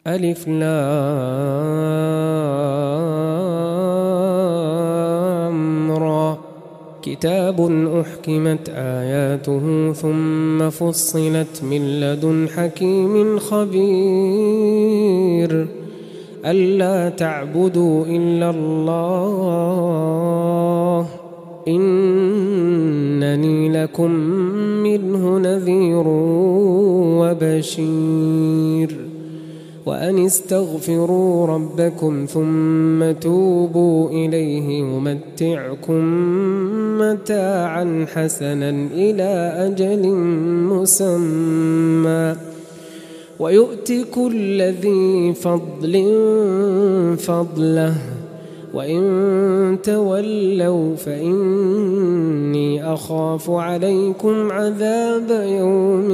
ألف لام را. كتاب أحكمت آياته ثم فصلت من لدن حكيم خبير ألا تعبدوا إلا الله إنني لكم منه نذير وبشير وأن استغفروا ربكم ثم توبوا إليه يمتعكم متاعا حسنا إلى أجل مسمى ويؤتي كل ذي فضل فضله وإن تولوا فإني أخاف عليكم عذاب يوم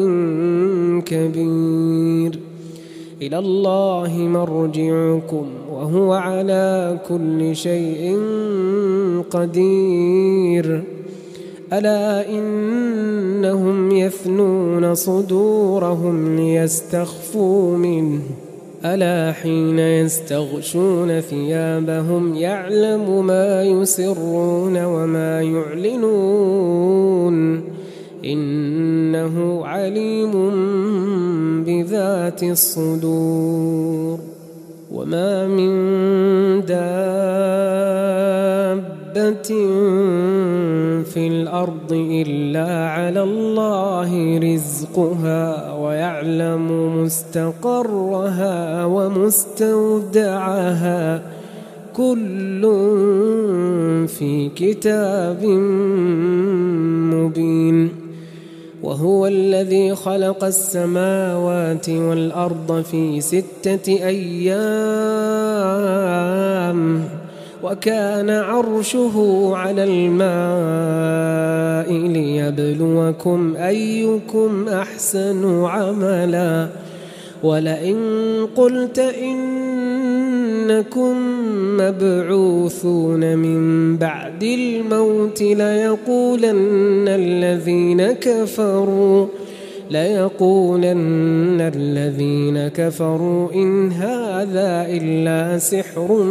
كبير إلى الله مرجعكم وهو على كل شيء قدير ألا إنهم يثنون صدورهم ليستخفوا منه ألا حين يستغشون ثيابهم يعلم ما يسرون وما يعلنون إنه عليم بذات الصدور وما من دابة في الأرض إلا على الله رزقها ويعلم مستقرها ومستودعها كل في كتاب مبين وهو الذي خلق السماوات والأرض في 6 أيام وكان عرشه على الماء ليبلوكم أيكم أحسن عملا ولئن قلت إنكم مبعوثون من بعد الموت ليقولن الذين كفروا إن هذا إلا سحر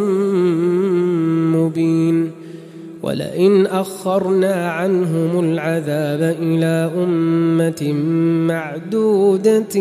مبين ولئن أخرنا عنهم العذاب إلى أمة معدودة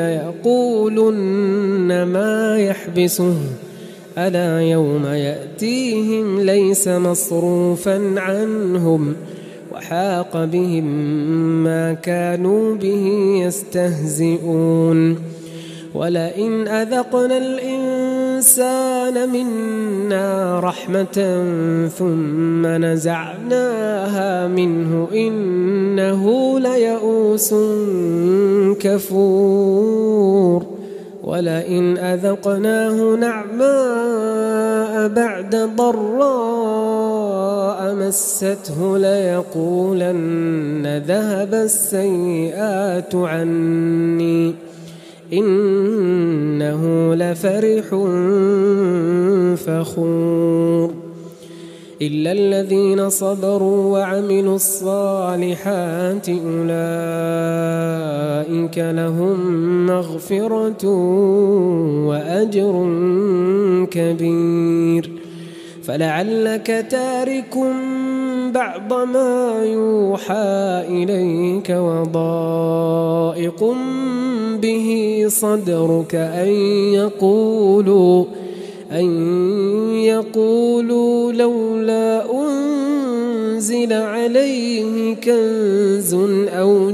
ليقولن ما يحبسه ألا يوم يأتيهم ليس مصروفا عنهم وحاق بهم ما كانوا به يستهزئون ولئن أذقنا الإنسان منا رحمة ثم نزعناها منه إنه ليئوس كفور ولئن أذقناه نعماء بعد ضراء مسته ليقولن ذهب السيئات عني إنه لفرح فخور إلا الذين صبروا وعملوا الصالحات أولئك لهم مغفرة وأجر كبير فلعلك تارك بعض ما يوحى إليك وضائق به صدرك أن يقولوا لولا أنزل عليه كنز أو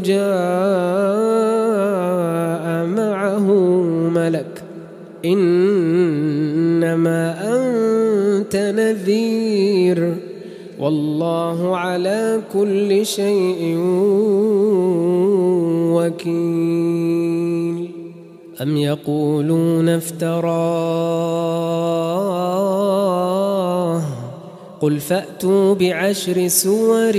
جاء معه ملك إنما أنت نذير والله على كل شيء وكيل أم يقولون افتراه قل فأتوا بعشر سور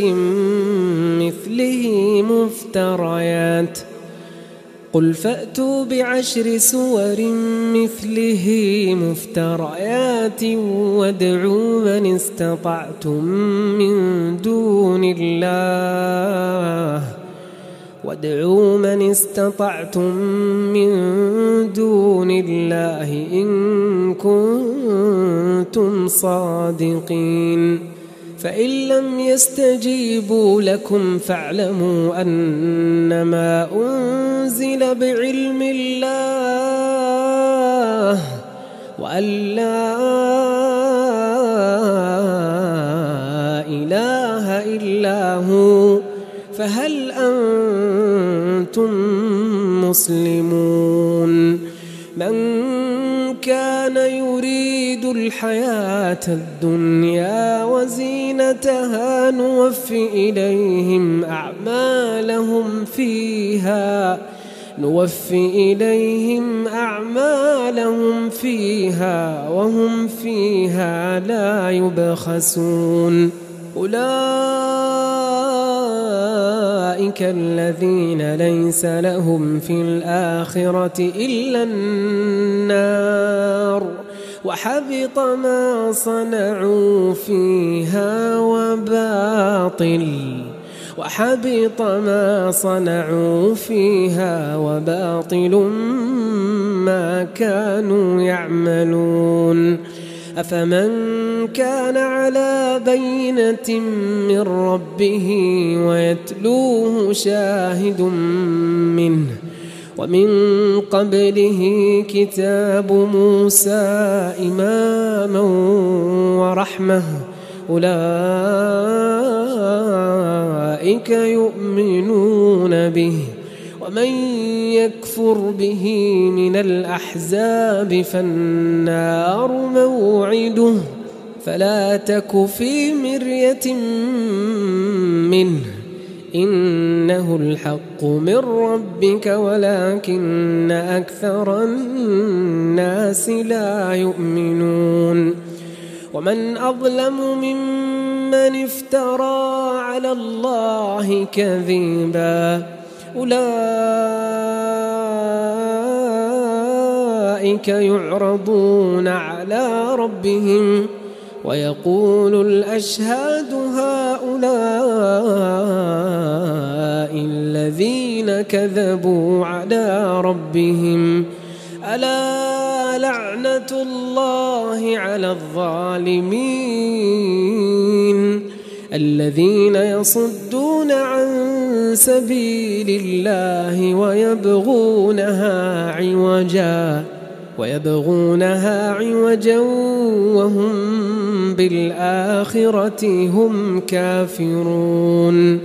مثله مفتريات وادعوا من استطعتم من دون الله وادعوا من استطعتم من دون الله إن كنتم صادقين فإن لم يستجيبوا لكم فاعلموا أنما أنزل بعلم الله وأن لا إله إلا هو فهل أنتم مسلمون من كان يريد الحياة الدنيا وزينتها نوفي إليهم أعمالهم فيها وهم فيها لا يبخسون أولئك الذين ليس لهم في الآخرة إلا النار وحبط ما صنعوا فيها وباطل ما كانوا يعملون أفمن كان على بينة من ربه ويتلوه شاهد منه ومن قبله كتاب موسى إماما ورحمة أولئك يؤمنون به ومن يكفر به من الأحزاب فالنار موعده فلا تك في مرية منه إنه الحق من ربك ولكن أكثر الناس لا يؤمنون ومن أظلم ممن افترى على الله كذبا أولئك يعرضون على ربهم ويقول الأشهاد هؤلاء الذين كذبوا على ربهم ألا لعنة الله على الظالمين الذين يصدون عن سبيل الله ويبغونها عوجا وهم بالآخرة هم كافرون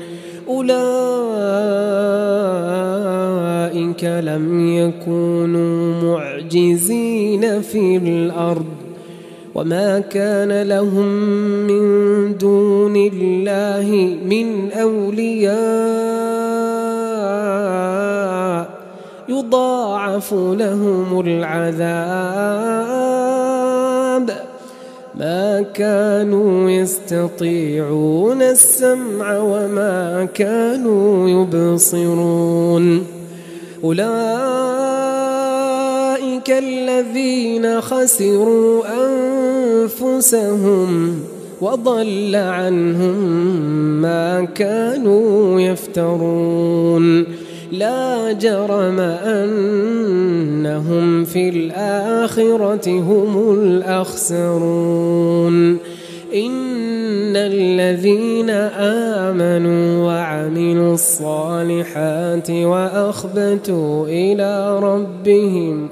أولئك لم يكونوا معجزين في الأرض وما كان لهم من دون الله من أولياء يضاعف لهم العذاب ما كانوا يستطيعون السمع وما كانوا يبصرون أولئك الذين خسروا أنفسهم وضل عنهم ما كانوا يفترون لا جرم أنهم في الآخرة هم الأخسرون إن الذين آمنوا وعملوا الصالحات وأخبتوا إلى ربهم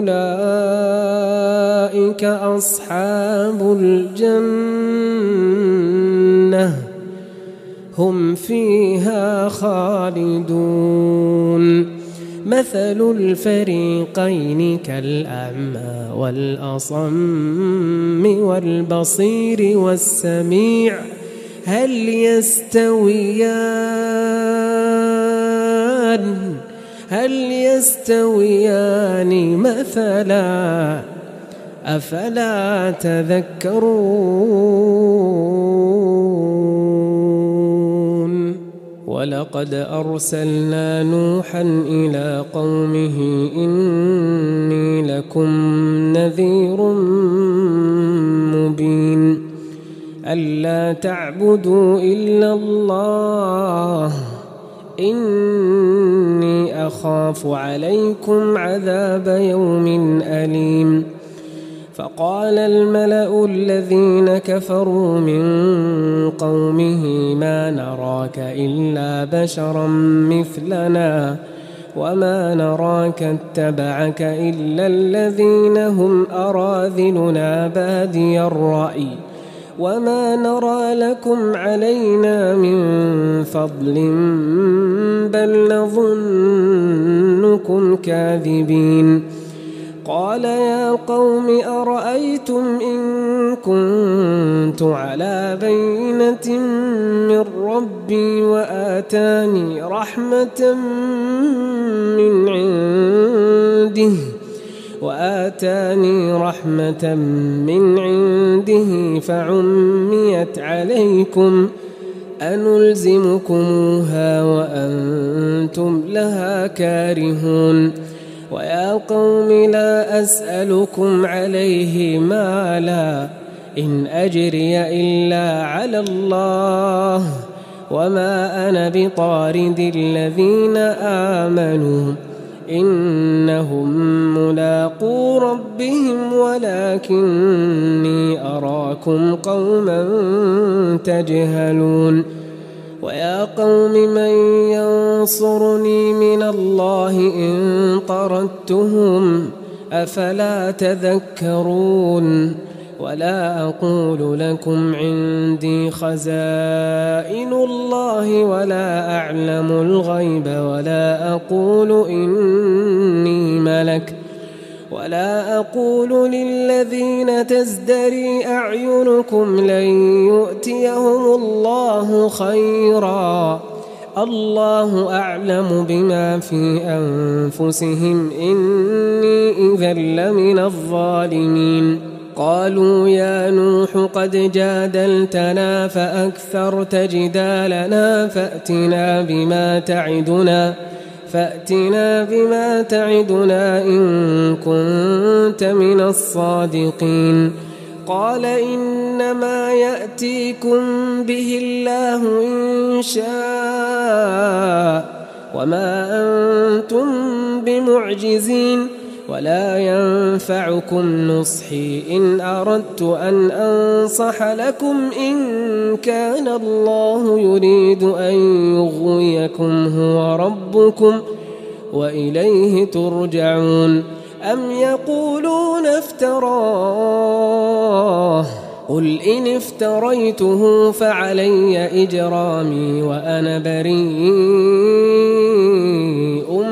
أولئك أصحاب الجنة هم فيها خالدون مثل الفريقين كالأعمى والأصم والبصير والسميع هل يستويان مثلا أفلا تذكرون ولقد أرسلنا نوحا إلى قومه إني لكم نذير مبين ألا تعبدوا إلا الله إني أخاف عليكم عذاب يوم أليم. فقال الملأ الذين كفروا من قومه ما نراك إلا بشرا مثلنا وما نراك اتبعك إلا الذين هم أراذلنا بادي الرأي وما نرى لكم علينا من فضل بل نظنكم كاذبين. قال يا قوم أرأيتم إن كنت على بينة من ربي وآتاني رحمة من عنده فعميت عليكم أنلزمكموها وأنتم لها كارهون. ويا قوم لا أسألكم عليه مالا إن أجري إلا على الله وما أنا بطارد الذين آمنوا إنهم ملاقو ربهم ولكني أراكم قوما تجهلون. ويا قوم من ينصرني من الله إن طردتهم أفلا تذكرون. ولا أقول لكم عندي خزائن الله ولا أعلم الغيب ولا أقول إني ملك ولا أقول للذين تزدري أعينكم لن يؤتيهم الله خيرا الله أعلم بما في أنفسهم إني إذا لمن الظالمين. قالوا يا نوح قد جادلتنا فأكثرت جدالنا فأتنا بما تعدنا إن كنت من الصادقين. قال إنما يأتيكم به الله إن شاء وما أنتم بمعجزين ولا ينفعكم نصحي إن أردت أن أنصح لكم إن كان الله يريد أن يغويكم هو ربكم وإليه ترجعون. أم يقولون افتراه قل إن افتريته فعلي إجرامي وأنا بريء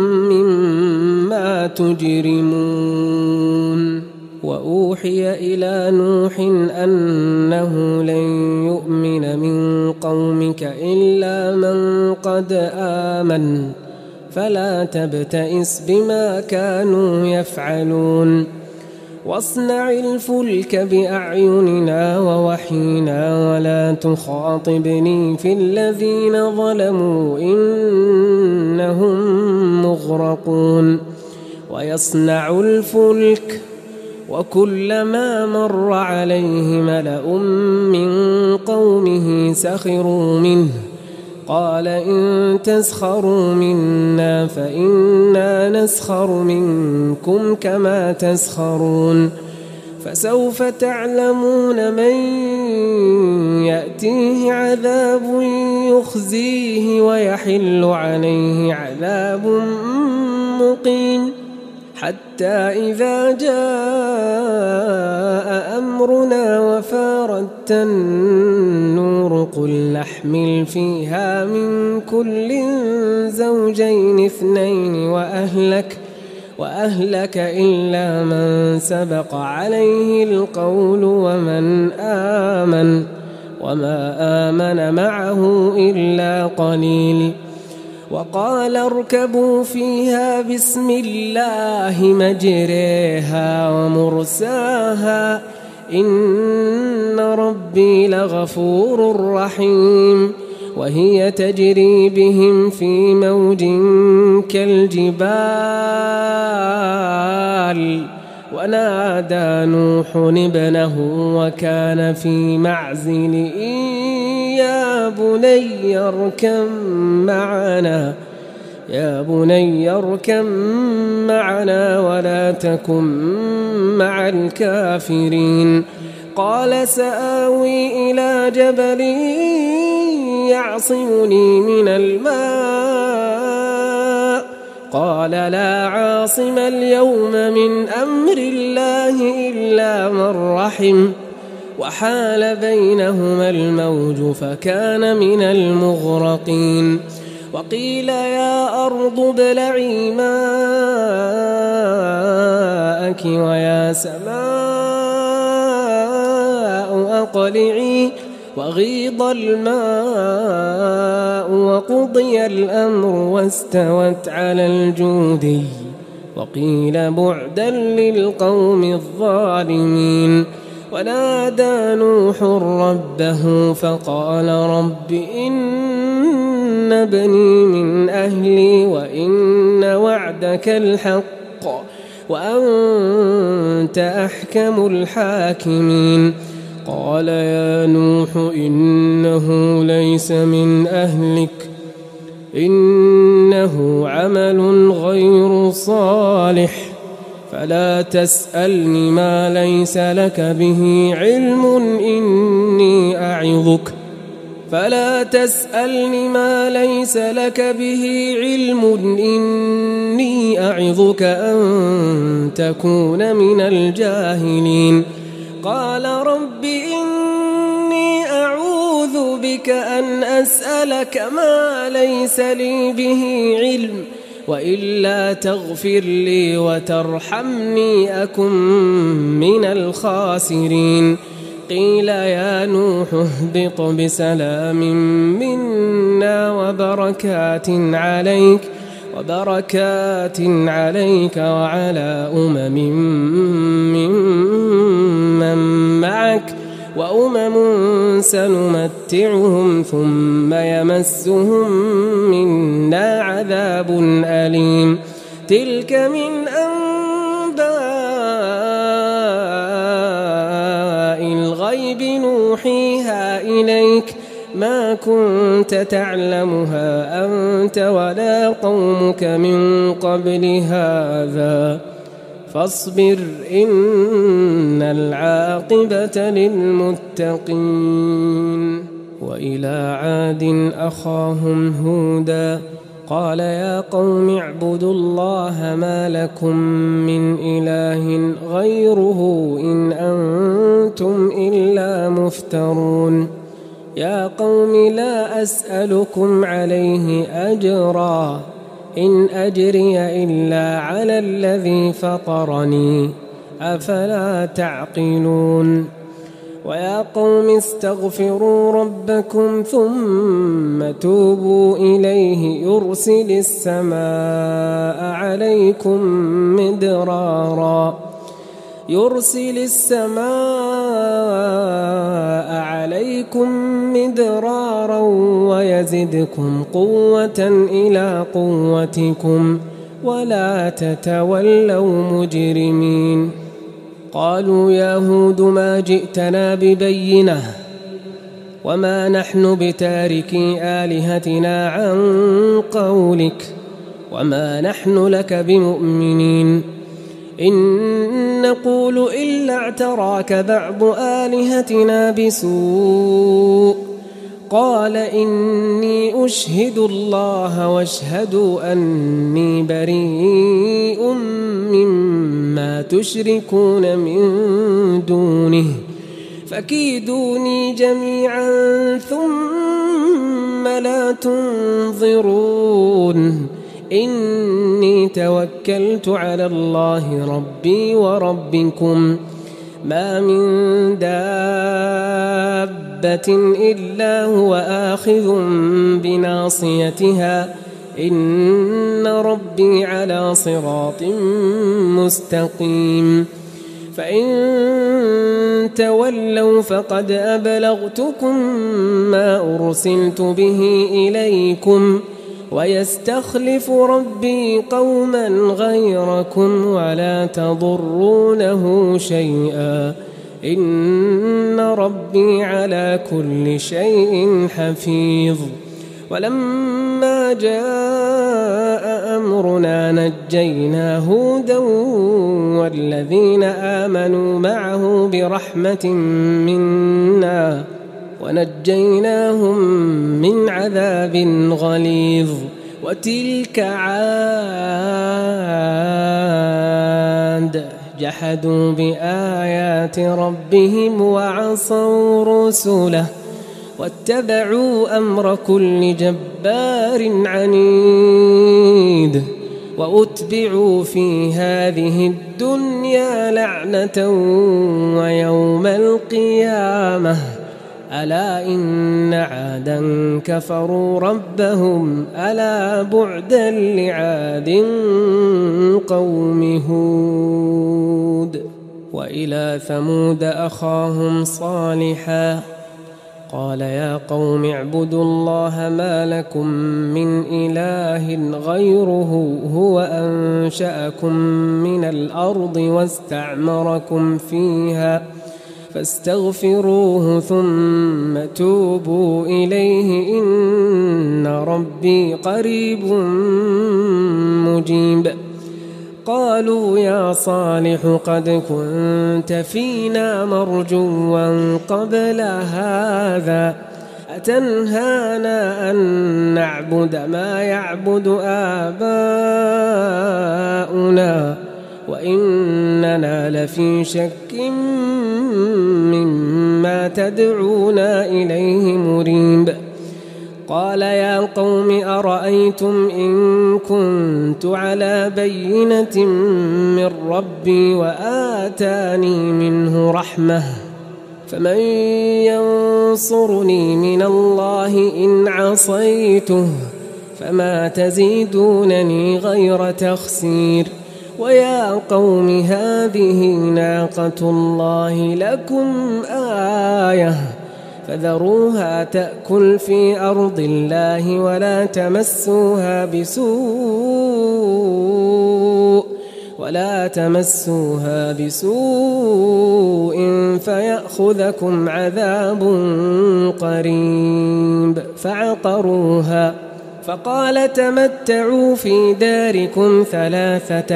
مما تجرمون. وأوحي إلى نوح أنه لن يؤمن من قومك إلا من قد آمن فلا تبتئس بما كانوا يفعلون. واصنع الفلك بأعيننا ووحينا ولا تخاطبني في الذين ظلموا إنهم مغرقون. ويصنع الفلك وكلما مر عليه ملأ من قومه سخروا منه قال إن تسخروا منا فإنا نسخر منكم كما تسخرون. فسوف تعلمون من يأتيه عذاب يخزيه ويحل عليه عذاب مقيم. حتى إذا جاء أمرنا وفارت النور قل نحمل فيها من كل زوجين اثنين وأهلك إلا من سبق عليه القول ومن آمن وما آمن معه إلا قليل. وقال اركبوا فيها بسم الله مجريها ومرساها إن ربي لغفور رحيم. وهي تجري بهم في موج كالجبال ونادى نوح ابنه وكان في معزل يا بني اركب معنا ولا تكن مع الكافرين. قال سآوي إلى جبل يعصمني من الماء قال لا عاصم اليوم من أمر الله إلا من رحم وحال بينهما الموج فكان من المغرقين. وقيل يا أرض ابلعي ماءك ويا سماء أقلعي وغيض الماء وقضي الأمر واستوت على الجودي وقيل بعدا للقوم الظالمين. ونادى نوح ربه فقال رب إن ابني من أهلي وإن وعدك الحق وأنت أحكم الحاكمين. قال يا نوح إنه ليس من أهلك إنه عمل غير صالح فلا تسألني ما ليس لك به علم إني أعظك أن تكون من الجاهلين. قال رب إني أعوذ بك أن أسألك ما ليس لي به علم وإلا تغفر لي وترحمني أكن من الخاسرين. قيل يا نوح اهبط بسلام منا وبركات عليك وعلى ممن معك وأمم سنمتعهم ثم يمسهم منا عذاب أليم. تلك من أنباء الغيب نوحيها إليك ما كنت تعلمها أنت ولا قومك من قبل هذا فاصبر إن العاقبة للمتقين. وإلى عاد أخاهم هودا قال يا قوم اعبدوا الله ما لكم من إله غيره إن أنتم إلا مفترون. يا قوم لا أسألكم عليه أجرا إن أجري إلا على الذي فطرني أفلا تعقلون. ويا قوم استغفروا ربكم ثم توبوا إليه يرسل السماء عليكم مدرارا ويزدكم قوة إلى قوتكم ولا تتولوا مجرمين. قالوا يا هود ما جئتنا ببينة وما نحن بتاركي آلهتنا عن قولك وما نحن لك بمؤمنين إن نقول إلا اعتراك بعض آلهتنا بسوء. قال إني أشهد الله واشهدوا أني بريء مما تشركون من دونه فكيدوني جميعا ثم لا تنظرون. إني توكلت على الله ربي وربكم ما من دابة إلا هو آخذ بناصيتها إن ربي على صراط مستقيم. فإن تولوا فقد أبلغتكم ما أرسلت به إليكم ويستخلف ربي قوما غيركم ولا تضرونه شيئا إن ربي على كل شيء حفيظ. ولما جاء أمرنا نجينا هودا والذين آمنوا معه برحمة منا ونجيناهم من عذاب غليظ. وتلك عاد جحدوا بآيات ربهم وعصوا رسله واتبعوا أمر كل جبار عنيد. وأتبعوا في هذه الدنيا لعنة ويوم القيامة ألا إن عادا كفروا ربهم ألا بعدا لعاد قوم هود. وإلى ثمود أخاهم صالحا قال يا قوم اعبدوا الله ما لكم من إله غيره هو أنشأكم من الأرض واستعمركم فيها فاستغفروه ثم توبوا إليه إن ربي قريب مجيب. قالوا يا صالح قد كنت فينا مرجوا قبل هذا أتنهانا أن نعبد ما يعبد آباؤنا وإننا لفي شك مما تدعونا إليه مريب. قال يا قوم أرأيتم إن كنت على بينة من ربي وآتاني منه رحمة فمن ينصرني من الله إن عصيته فما تزيدونني غير تخسير. ويا قوم هذه ناقة الله لكم آية فذروها تأكل في أرض الله ولا تمسوها بسوء فيأخذكم عذاب قريب. فعقروها فقال تمتعوا في داركم 3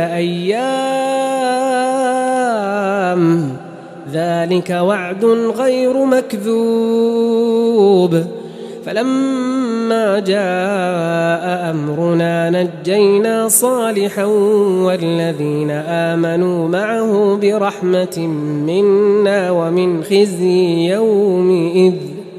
أيام ذلك وعد غير مكذوب. فلما جاء أمرنا نجينا صالحا والذين آمنوا معه برحمة منا ومن خزي يومئذ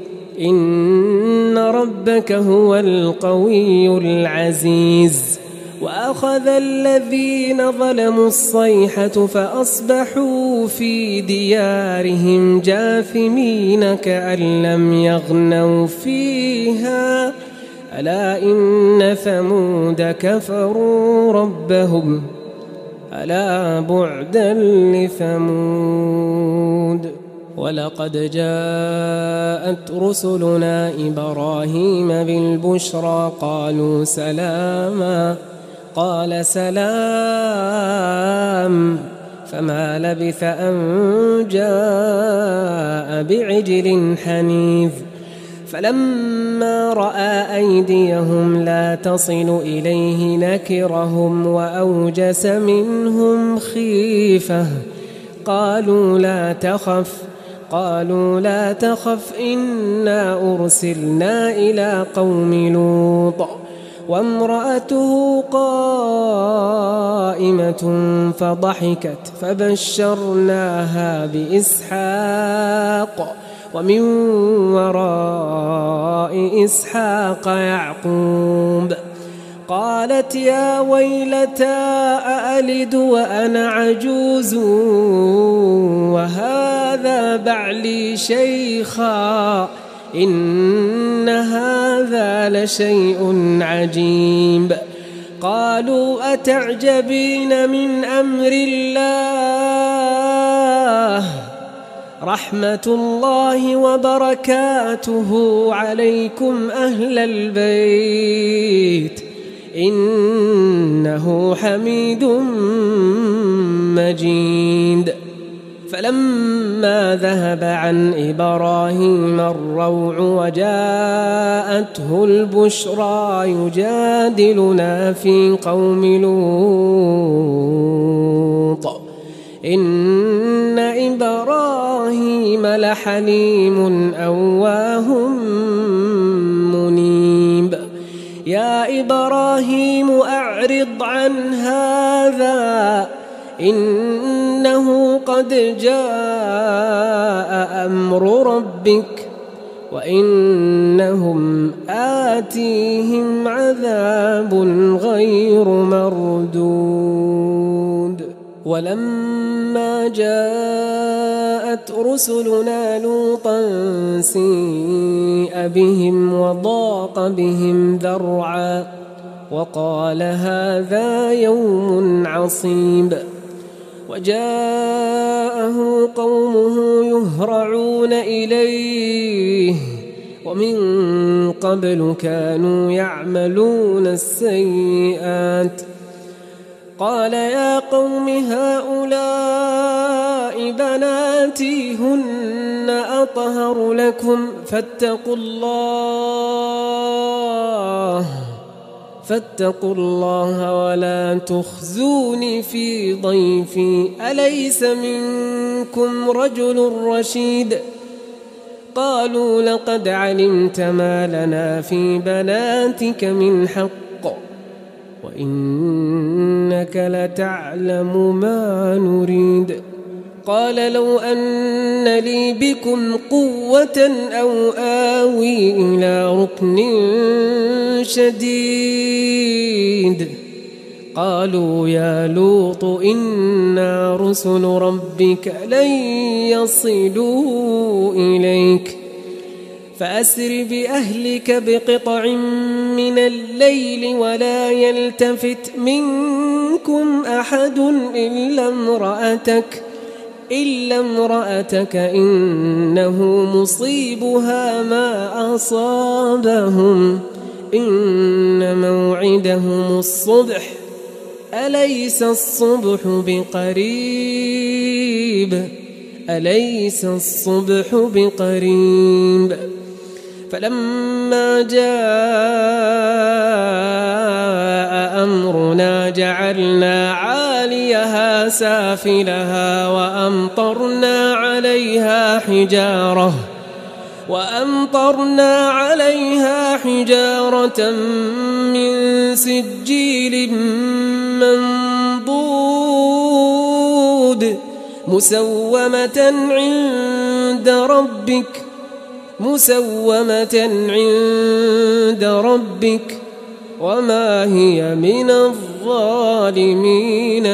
إن ربك هو القوي العزيز. وأخذ الذين ظلموا الصيحة فأصبحوا في ديارهم جاثمين كأن لم يغنوا فيها ألا إن ثمود كفروا ربهم ألا بعدا لثمود. ولقد جاءت رسلنا إبراهيم بالبشرى قالوا سلاما قال سلام فما لبث أن جاء بعجل حنيذ. فلما رأى أيديهم لا تصل إليه نكرهم وأوجس منهم خيفة قالوا لا تخف إنا أرسلنا إلى قوم لوط وامرأته قائمة فضحكت فبشرناها بإسحاق ومن وراء إسحاق يعقوب. قالت يا ويلتى أألد وأنا عجوز وهذا بعلي شيخا إن هذا لشيء عجيب. قالوا أتعجبين من أمر الله رحمة الله وبركاته عليكم أهل البيت إنه حميد مجيد. فلما ذهب عن إبراهيم الروع وجاءته البشرى يجادلنا في قوم لوط إن إبراهيم لحليم أواه منيب. يا إبراهيم أعرض عن هذا إنه قد جاء أمر ربك وإنهم آتيهم عذاب غير مردود. ولما جاءت رسلنا لوطا سيء بهم وضاق بهم ذرعا وقال هذا يوم عصيب. وجاءه قومه يهرعون إليه ومن قبل كانوا يعملون السيئات. قال يا قوم هؤلاء بناتي هن أطهر لكم فاتقوا الله ولا تخزوني في ضيفي أليس منكم رجل رشيد. قالوا لقد علمت ما لنا في بناتك من حق وإنك لتعلم ما نريد. قال لو أن لي بكم قوة أو آوي إلى ركن شديد. قالوا يا لوط إنا رسل ربك لن يصلوا إليك فأسر بأهلك بقطع من الليل ولا يلتفت منكم أحد إلا امرأتك إنه مصيبها ما أصابهم إن موعدهم الصبح أليس الصبح بقريب. فلما جاء أمرنا جعلنا عاليها سافلها وأمطرنا عليها حجارة من سجيل منضود مسومة عند ربك وما هي من الظالمين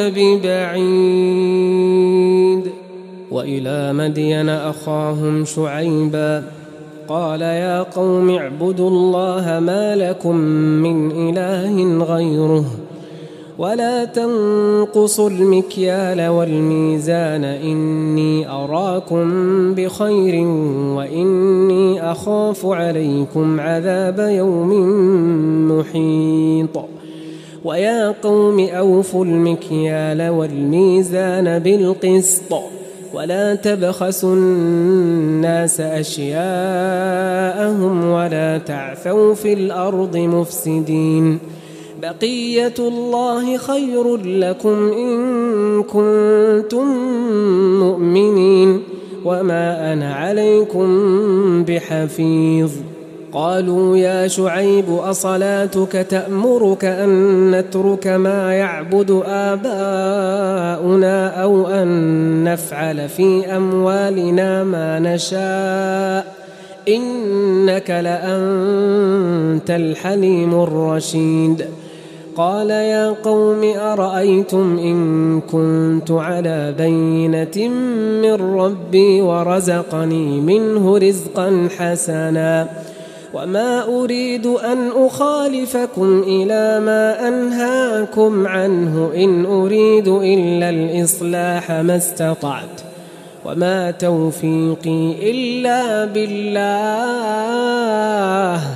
ببعيد. وإلى مدين أخاهم شعيبا قال يا قوم اعبدوا الله ما لكم من إله غيره ولا تنقصوا المكيال والميزان إني أراكم بخير وإني أخاف عليكم عذاب يوم محيط. ويا قوم أوفوا المكيال والميزان بالقسط ولا تبخسوا الناس أشياءهم ولا تعثوا في الأرض مفسدين. بقية الله خير لكم إن كنتم مؤمنين وما أنا عليكم بحفيظ. قالوا يا شعيب أصلاتك تأمرك أن نترك ما يعبد آباؤنا أو أن نفعل في أموالنا ما نشاء إنك لأنت الحليم الرشيد. قال يا قوم أرأيتم إن كنت على بينة من ربي ورزقني منه رزقا حسنا وما أريد أن أخالفكم إلى ما أنهاكم عنه إن أريد إلا الإصلاح ما استطعت وما توفيقي إلا بالله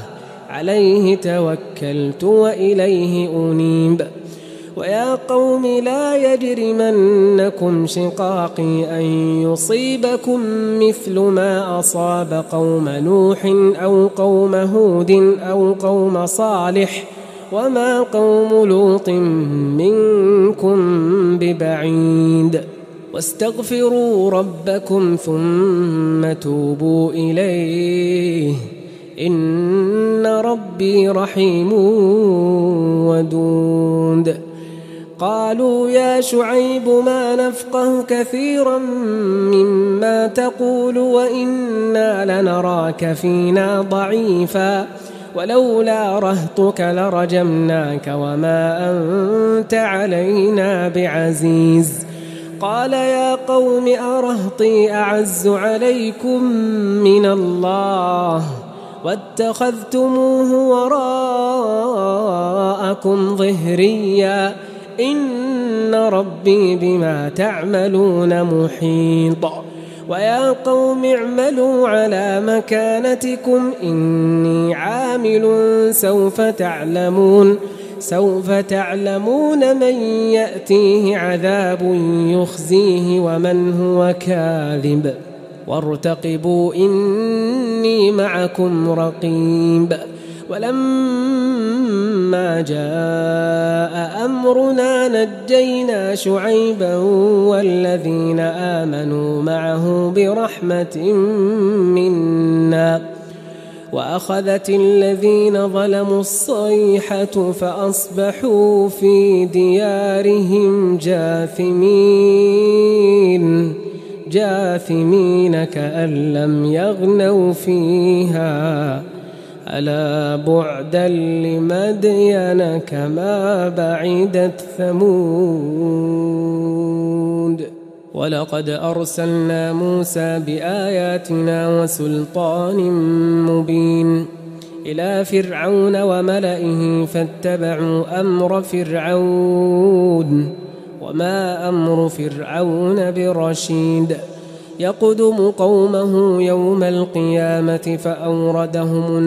عليه توكلت وإليه أنيب ويا قوم لا يجرمنكم شقاقي أن يصيبكم مثل ما أصاب قوم نوح أو قوم هود أو قوم صالح وما قوم لوط منكم ببعيد واستغفروا ربكم ثم توبوا إليه إن ربي رحيم ودود قالوا يا شعيب ما نفقه كثيرا مما تقول وإنا لنراك فينا ضعيفا ولولا رهطك لرجمناك وما أنت علينا بعزيز قال يا قوم أرهطي أعز عليكم من الله واتخذتموه وراءكم ظهريا إن ربي بما تعملون محيط ويا قوم اعملوا على مكانتكم إني عامل سوف تعلمون من يأتيه عذاب يخزيه ومن هو كاذب وارتقبوا إني معكم رقيب ولما جاء أمرنا نجينا شعيبا والذين آمنوا معه برحمة منا وأخذت الذين ظلموا الصيحة فأصبحوا في ديارهم جاثمين كأن لم يغنوا فيها ألا بعدا لمدين كما بعدت ثمود ولقد أرسلنا موسى بآياتنا وسلطان مبين إلى فرعون وملئه فاتبعوا أمر فرعون وما أمر فرعون برشيد يقدم قومه يوم القيامة فأوردهم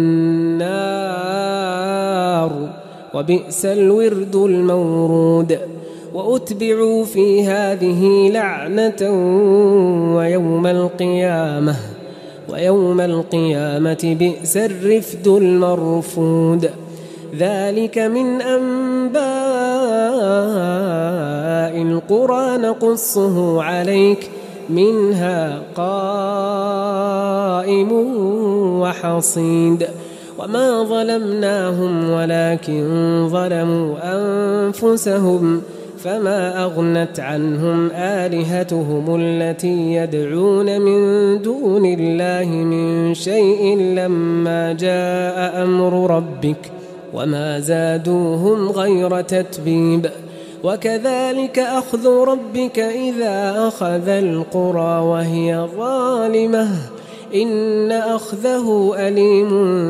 النار وبئس الورد المورود وأتبعوا في هذه لعنة ويوم القيامة بئس الرفد المرفود ذلك من أنباء القرى نقصه عليك منها قائم وحصيد وما ظلمناهم ولكن ظلموا أنفسهم فما أغنت عنهم آلهتهم التي يدعون من دون الله من شيء لما جاء أمر ربك وما زادوهم غير تتبيب وكذلك أخذ ربك إذا أخذ القرى وهي ظالمة إن أخذه أليم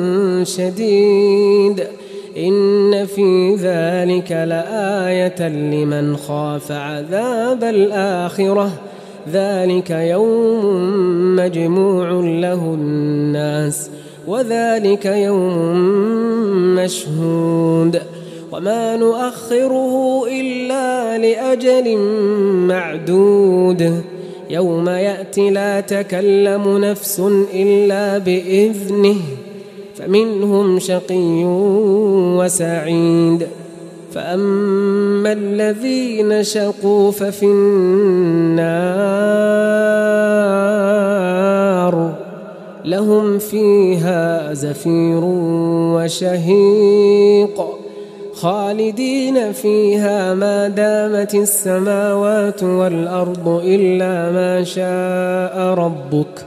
شديد إن في ذلك لآية لمن خاف عذاب الآخرة ذلك يوم مجموع له الناس وذلك يوم مشهود وما نؤخره إلا لأجل معدود يوم يأتي لا تكلم نفس إلا بإذنه فمنهم شقي وسعيد فأما الذين شقوا ففي النار لهم فيها زفير وشهيق خالدين فيها ما دامت السماوات والأرض إلا ما شاء ربك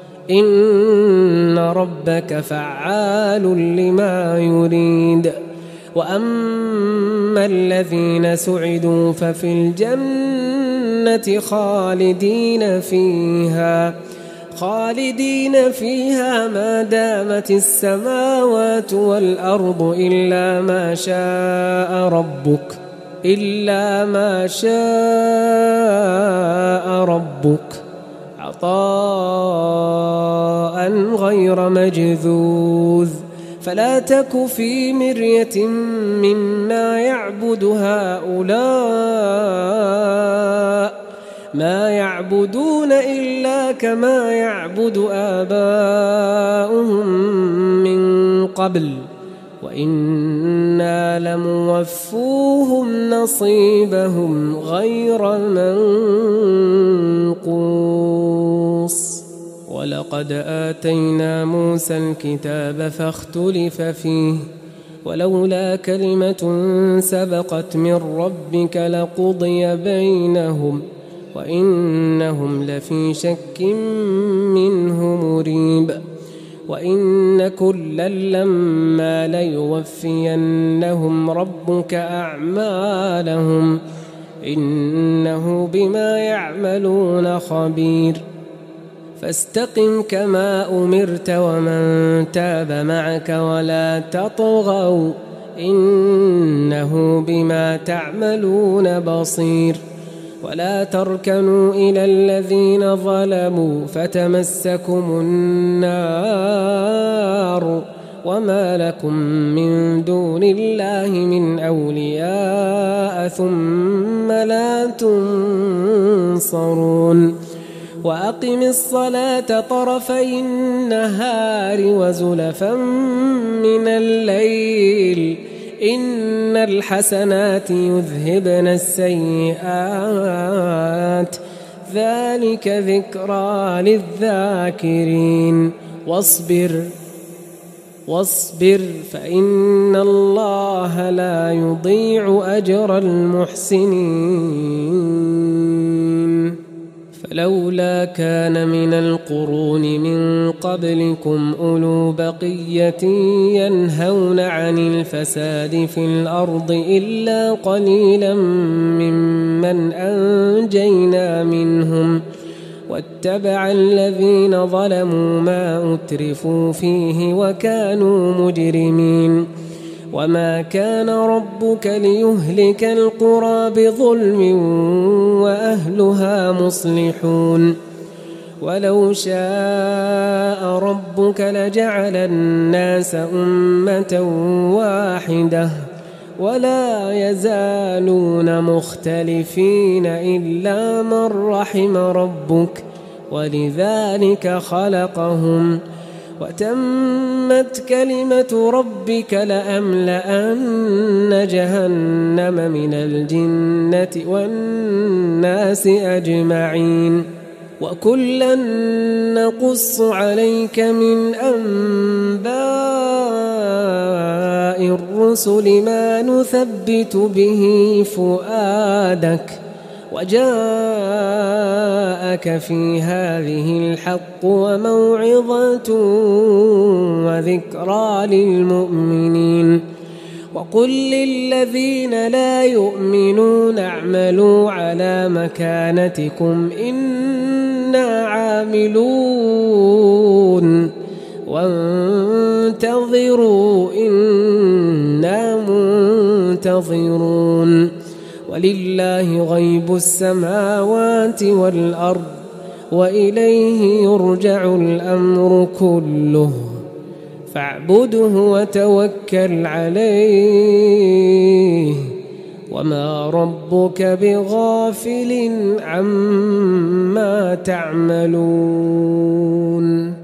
إن ربك فعال لما يريد وأما الذين سعدوا ففي الجنة خالدين فيها ما دامت السماوات والأرض إلا ما شاء ربك عطاء غير مجذوذ فلا تك في مرية مما يعبد هؤلاء ما يعبدون إلا كما يعبد آباؤهم من قبل وإنا لموفوهم نصيبهم غير منقوص. ولقد آتينا موسى الكتاب فاختلف فيه ولولا كلمة سبقت من ربك لقضي بينهم وإنهم لفي شك منه مريب. وإن كلا لما ليوفينهم ربك أعمالهم إنه بما يعملون خبير. فاستقم كما أمرت ومن تاب معك ولا تطغوا إنه بما تعملون بصير. ولا تركنوا إلى الذين ظلموا فتمسكم النار وما لكم من دون الله من أولياء ثم لا تنصرون. وأقم الصلاة طرفي النهار وزلفا من الليل إن الحسنات يذهبن السيئات ذلك ذكرى للذاكرين. واصبر فإن الله لا يضيع أجر المحسنين. فلولا كان من القرون من قبلكم أولو بقية ينهون عن الفساد في الأرض إلا قليلا ممن أنجينا منهم واتبع الذين ظلموا ما أترفوا فيه وكانوا مجرمين. وما كان ربك ليهلك القرى بظلم وأهلها مصلحون. ولو شاء ربك لجعل الناس أمة واحدة ولا يزالون مختلفين إلا من رحم ربك ولذلك خلقهم وتمت كلمة ربك لأملأن جهنم من الجنة والناس أجمعين. وكلا نقص عليك من أنباء الرسل ما نثبت به فؤادك وجاءك في هذه الحق وموعظة وذكرى للمؤمنين. وقل للذين لا يؤمنون اعملوا على مكانتكم إنا عاملون وانتظروا إنا منتظرون. ولله غيب السماوات والأرض وإليه يرجع الأمر كله فاعبده وتوكل عليه وما ربك بغافل عما تعملون.